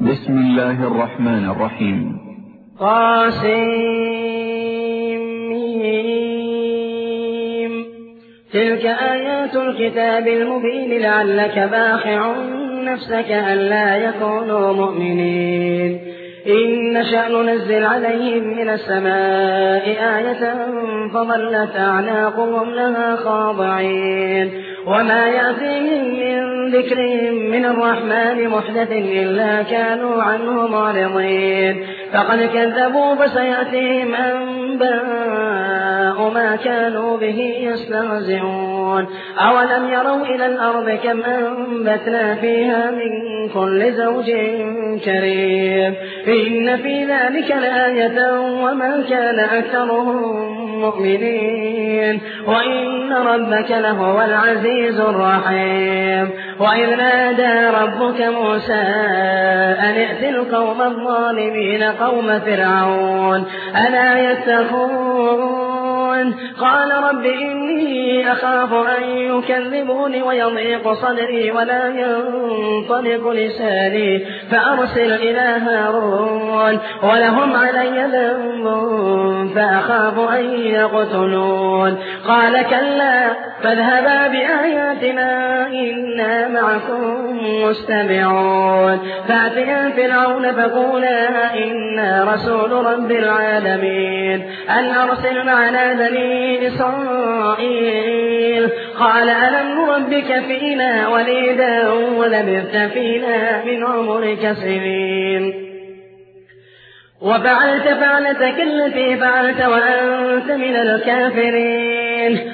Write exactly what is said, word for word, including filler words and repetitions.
بسم الله الرحمن الرحيم. قاسم. تلك آيات الكتاب المبين لعلك باخع نفسك ألا يكونوا مؤمنين. إن نشأ ننزل عليهم من السماء آية فظلت أعناقهم لها خاضعين وما يأتيهم من ذكرهم من الرحمن محدث إلا كانوا عنه معرضين. فقد كذبوا فسيأتيهم أنباء ما كانوا به يستهزئون. أولم يروا إلى الأرض كم أنبتنا فيها من كل زوج كريم إن في ذلك لآية وما كان أكثرهم مؤمنين وإن ربك لهو العزيز الرحيم. وإذ نادى ربك موسى أن ائت القوم الظالمين قوم فرعون ألا يتقون قال رب إني أخاف أن يكذبوني ويضيق صدري ولا ينطلق لساني فأرسل إلى هارون ولهم علي ذنب فأخاف أن يقتلون. قال كلا فاذهبا بآياتنا إنا معكم مستمعون. فأتيا فرعون فقولا إنا رسول رب العالمين أن أرسل معنا بني إسرائيل. قال ألم نربك فينا وليدا ولبثت فينا من عمرك سنين وفعلت فعلتك التي فعلت وأنت من الكافرين.